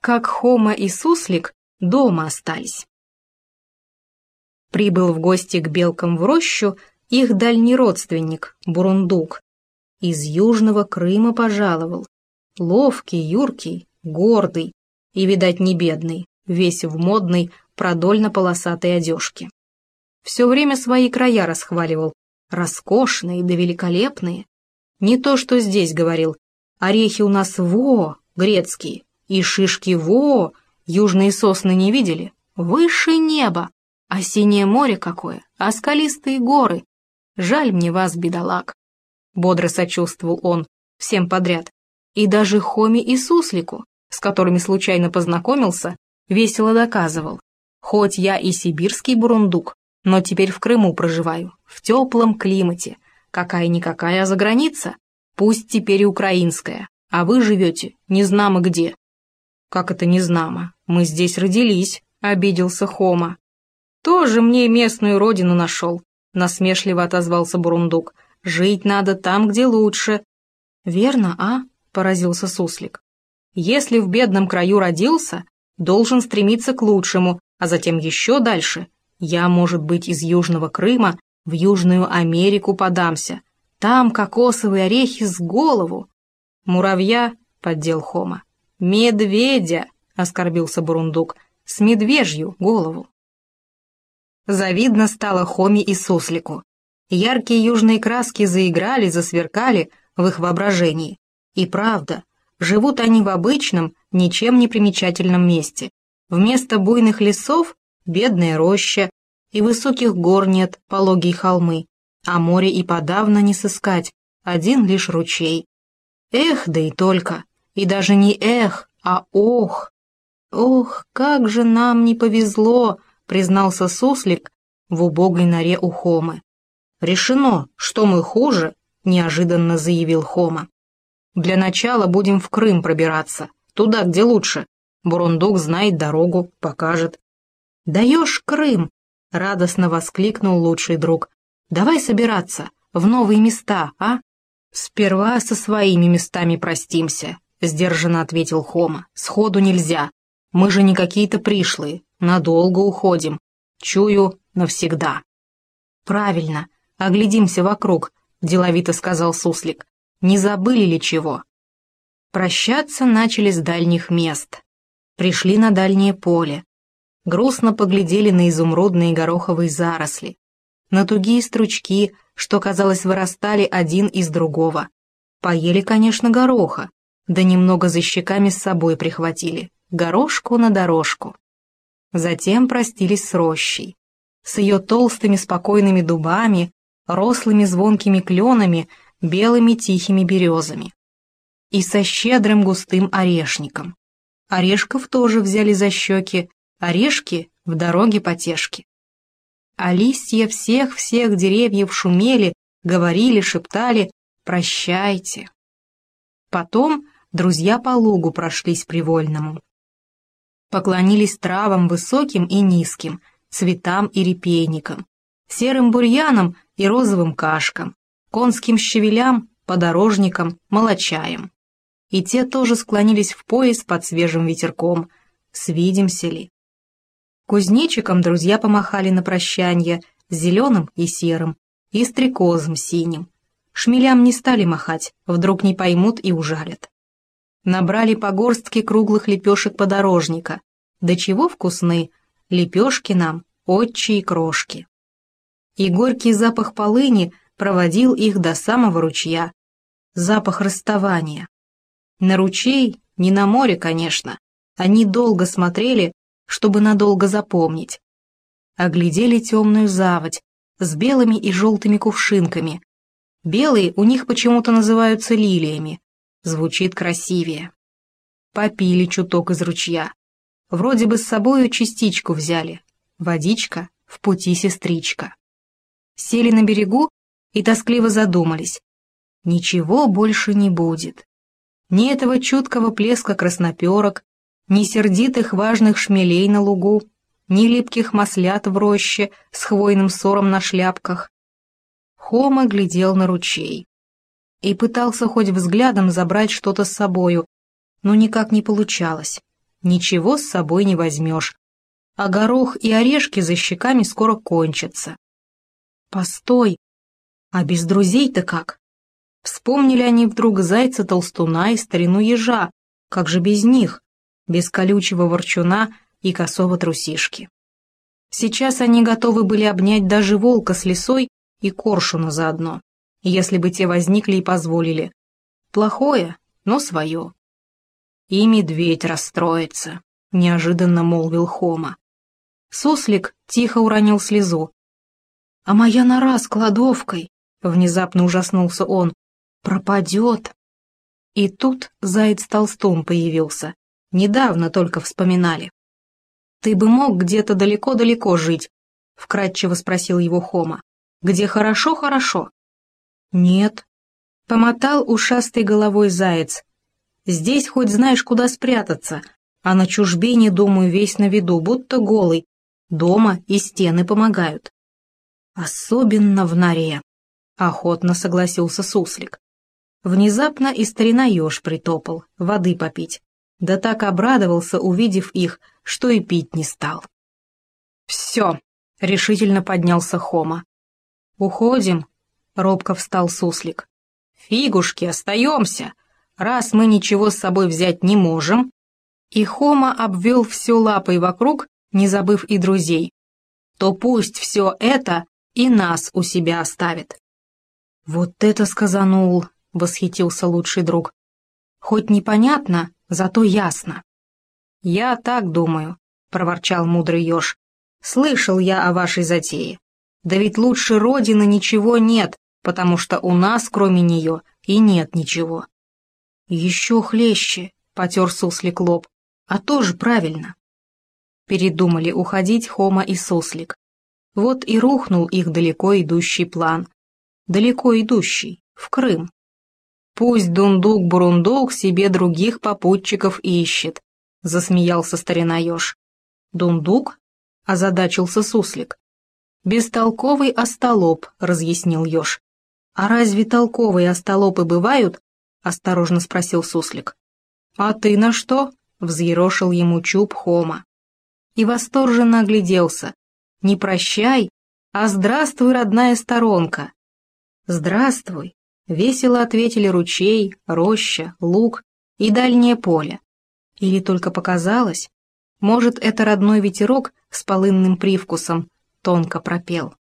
как Хома и Суслик дома остались. Прибыл в гости к белкам в рощу их дальний родственник, Бурундук. Из Южного Крыма пожаловал. Ловкий, юркий, гордый и, видать, не бедный, весь в модной продольно-полосатой одежке. Все время свои края расхваливал, роскошные да великолепные. Не то, что здесь говорил, орехи у нас во, грецкие, и шишки во, южные сосны не видели, выше неба, а синее море какое, а скалистые горы. Жаль мне вас, бедолаг. Бодро сочувствовал он всем подряд, и даже Хоме и Суслику, с которыми случайно познакомился, весело доказывал. Хоть я и сибирский бурундук, но теперь в Крыму проживаю, в теплом климате. Какая-никакая заграница, пусть теперь и украинская, а вы живете незнамо где. Как это незнамо? Мы здесь родились, обиделся Хома. Тоже мне местную родину нашел, насмешливо отозвался бурундук. Жить надо там, где лучше. Верно, а? Поразился Суслик. Если в бедном краю родился, должен стремиться к лучшему, а затем еще дальше. Я, может быть, из Южного Крыма в Южную Америку подамся. Там кокосовые орехи с голову. Муравья, поддел Хома. Медведя, оскорбился бурундук, с медвежью голову. Завидно стало Хоме и Суслику. Яркие южные краски заиграли, засверкали в их воображении. И правда, живут они в обычном, ничем не примечательном месте. Вместо буйных лесов — бедная роща, и высоких гор нет, пологие холмы, а море и подавно не сыскать, один лишь ручей. Эх, да и только, и даже не эх, а ох. Ох, как же нам не повезло, признался Суслик в убогой норе у Хомы. Решено, что мы хуже, неожиданно заявил Хома. Для начала будем в Крым пробираться, туда, где лучше. Бурундук знает дорогу, покажет. Даешь Крым, радостно воскликнул лучший друг. Давай собираться в новые места, а? Сперва со своими местами простимся, сдержанно ответил Хома. Сходу нельзя. Мы же не какие-то пришлые, надолго уходим. Чую, навсегда. Правильно, оглядимся вокруг, деловито сказал Суслик. Не забыли ли чего? Прощаться начали с дальних мест. Пришли на дальнее поле. Грустно поглядели на изумрудные гороховые заросли, на тугие стручки, что, казалось, вырастали один из другого. Поели, конечно, гороха, да немного за щеками с собой прихватили, горошку на дорожку. Затем простились с рощей, с ее толстыми спокойными дубами, рослыми звонкими кленами, белыми тихими березами. И со щедрым густым орешником. Орешков тоже взяли за щеки, орешки в дороге потешки. А листья всех деревьев шумели, говорили, шептали «Прощайте». Потом друзья по лугу прошлись привольному. Поклонились травам высоким и низким, цветам и репейникам, серым бурьянам и розовым кашкам, конским щавелям, подорожникам, молочаям. И те тоже склонились в пояс под свежим ветерком. Свидимся ли? Кузнечикам друзья помахали на прощанье, зеленым и серым, и стрекозом синим. Шмелям не стали махать, вдруг не поймут и ужалят. Набрали по горстке круглых лепешек подорожника. Да чего вкусны, лепешки нам, отчие крошки. И горький запах полыни проводил их до самого ручья. Запах расставания. На ручей, не на море, конечно, они долго смотрели, чтобы надолго запомнить. Оглядели темную заводь с белыми и желтыми кувшинками. Белые у них почему-то называются лилиями. Звучит красивее. Попили чуток из ручья. Вроде бы с собою частичку взяли. Водичка в пути сестричка. Сели на берегу и тоскливо задумались. Ничего больше не будет. Ни этого чуткого плеска красноперок, ни сердитых важных шмелей на лугу, ни липких маслят в роще с хвойным сором на шляпках. Хома глядел на ручей и пытался хоть взглядом забрать что-то с собою, но никак не получалось. ничего с собой не возьмешь, а горох и орешки за щеками скоро кончатся. Постой, а без друзей-то как? Вспомнили они вдруг зайца-толстуна и старину ежа, как же без них, без колючего ворчуна и косого трусишки. Сейчас они готовы были обнять даже волка с лисой и коршуна заодно, если бы те возникли и позволили. Плохое, но свое. И медведь расстроится, неожиданно молвил Хома. Суслик тихо уронил слезу. «А моя нора с кладовкой», — внезапно ужаснулся он, — «пропадет». И тут заяц-толстун появился. Недавно только вспоминали. «Ты бы мог где-то далеко-далеко жить?» — вкратчиво спросил его Хома. «Где хорошо-хорошо?» «Нет», — помотал ушастой головой заяц. «Здесь хоть знаешь, куда спрятаться, а на чужбине, думаю, весь на виду, будто голый. Дома и стены помогают». «Особенно в норе», — охотно согласился суслик. Внезапно и старина еж притопал, воды попить. Да так обрадовался, увидев их, что и пить не стал. «Все», — решительно поднялся Хома. «Уходим», — робко встал суслик. «Фигушки, остаемся, раз мы ничего с собой взять не можем». И Хома обвел все лапой вокруг, не забыв и друзей. «То пусть все это и нас у себя оставит». «Вот это сказанул», — восхитился лучший друг. «Хоть непонятно, зато ясно». «Я так думаю», — проворчал мудрый еж. «Слышал я о вашей затее. Да ведь лучше Родины ничего нет, потому что у нас, кроме нее, и нет ничего». «Еще хлеще», — потер суслик лоб, — «а тоже правильно». Передумали уходить Хома и суслик. Вот и рухнул их далеко идущий план. Далеко идущий, в Крым. «Пусть дундук-бурундук себе других попутчиков ищет», — засмеялся старина еж. «Дундук?» — озадачился суслик. «Бестолковый остолоп», — разъяснил еж. «А разве толковые остолопы бывают?» — осторожно спросил суслик. «А ты на что?» — взъерошил ему чуб Хома. И восторженно огляделся. «Не прощай, а здравствуй, родная сторонка!» «Здравствуй!» — весело ответили ручей, роща, луг и дальнее поле. Или только показалось? Может, это родной ветерок с полынным привкусом тонко пропел.